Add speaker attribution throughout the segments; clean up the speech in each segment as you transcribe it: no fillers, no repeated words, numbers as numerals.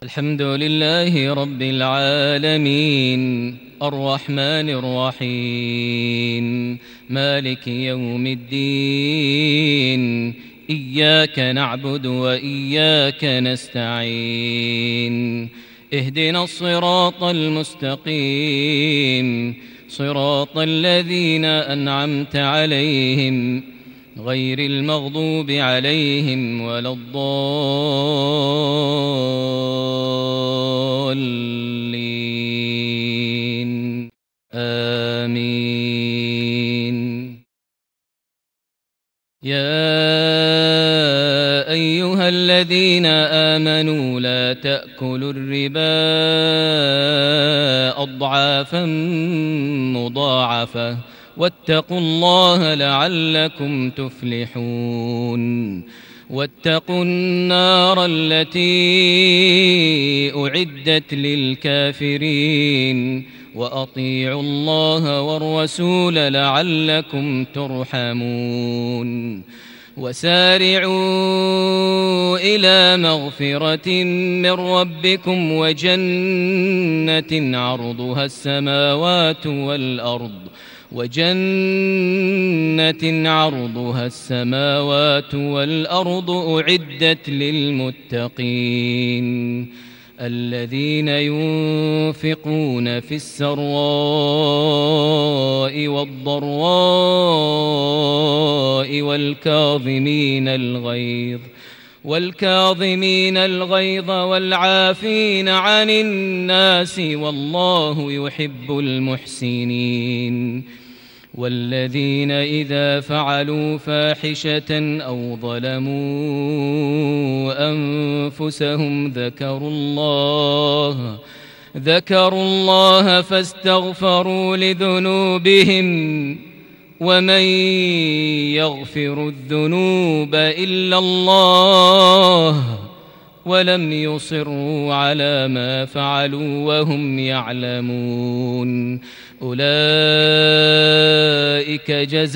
Speaker 1: الحمد لله رب العالمين الرحمن الرحيم مالك يوم الدين إياك نعبد وإياك نستعين اهدنا الصراط المستقيم صراط الذين أنعمت عليهم غير المغضوب عليهم ولا الضالين آمين. يا أيها الذين آمنوا لا تأكلوا الربا أضعافا مضاعفة واتقوا الله لعلكم تفلحون. واتقوا النار التي أعدت للكافرين وأطيعوا الله والرسول لعلكم ترحمون. وسارعوا إلى مغفرة من ربكم وجنة عرضها السماوات والأرض أعدت للمتقين الذين ينفقون في السراء والضراء والكاظمين الغيظ والعافين عن الناس والله يحب المحسنين. والذين إذا فعلوا فاحشة أو ظلموا أنفسهم ذكروا الله فاستغفروا لذنوبهم ومن يغفر الذنوب إلا الله ولم يصروا على ما فعلوا وهم يعلمون أولئك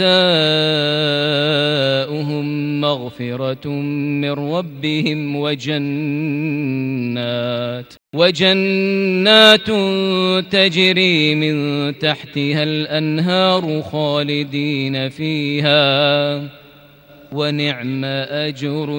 Speaker 1: جزاؤهم مغفرة من ربهم وجنات تجري من تحتها الأنهار خالدين فيها ونعم أجر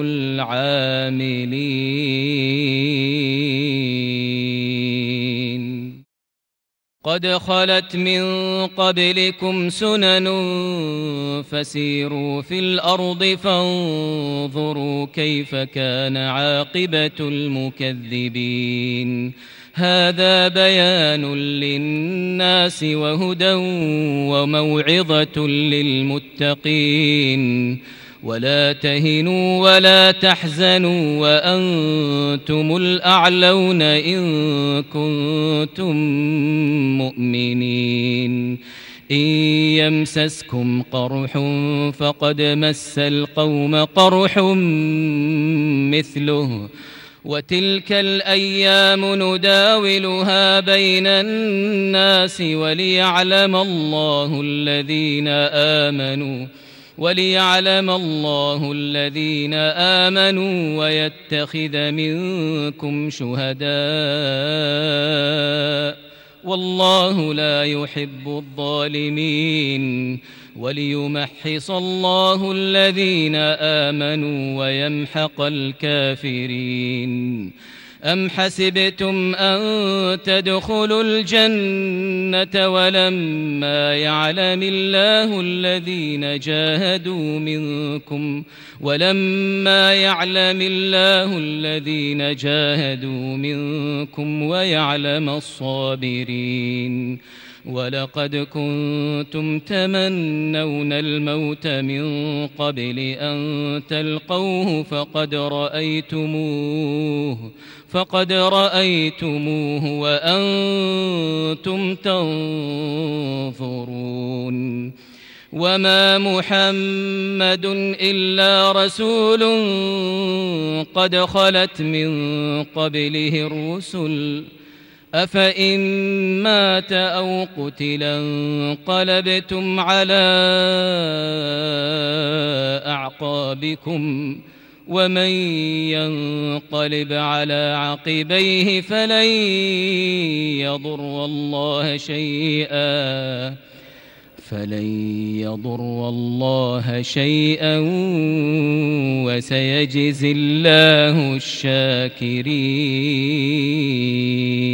Speaker 1: العاملين. قد خلت من قبلكم سنن فسيروا في الأرض فانظروا كيف كان عاقبة المكذبين. هذا بيان للناس وهدى وموعظة للمتقين. ولا تهنوا ولا تحزنوا وأنتم الأعلون إن كنتم مؤمنين. إن يمسسكم قرح فقد مس القوم قرح مثله وتلك الأيام نداولها بين الناس وليعلم الله الذين آمنوا ويتخذ منكم شهداء والله لا يحب الظالمين. وليمحص الله الذين آمنوا ويمحق الكافرين. أم حسبتم أن تدخلوا الجنة ولما يعلم الله الذين جاهدوا منكم ويعلم الصابرين. ولقد كنتم تمنون الموت من قبل أن تلقوه فقد رأيتموه وأنتم تنظرون. وما محمد إلا رسول قد خلت من قبله الرسل أفإن مات أو قتلا انقلبتم على أعقابكم ومن ينقلب على عقبيه فلن يضر الله شيئا وسيجزي الله الشاكرين.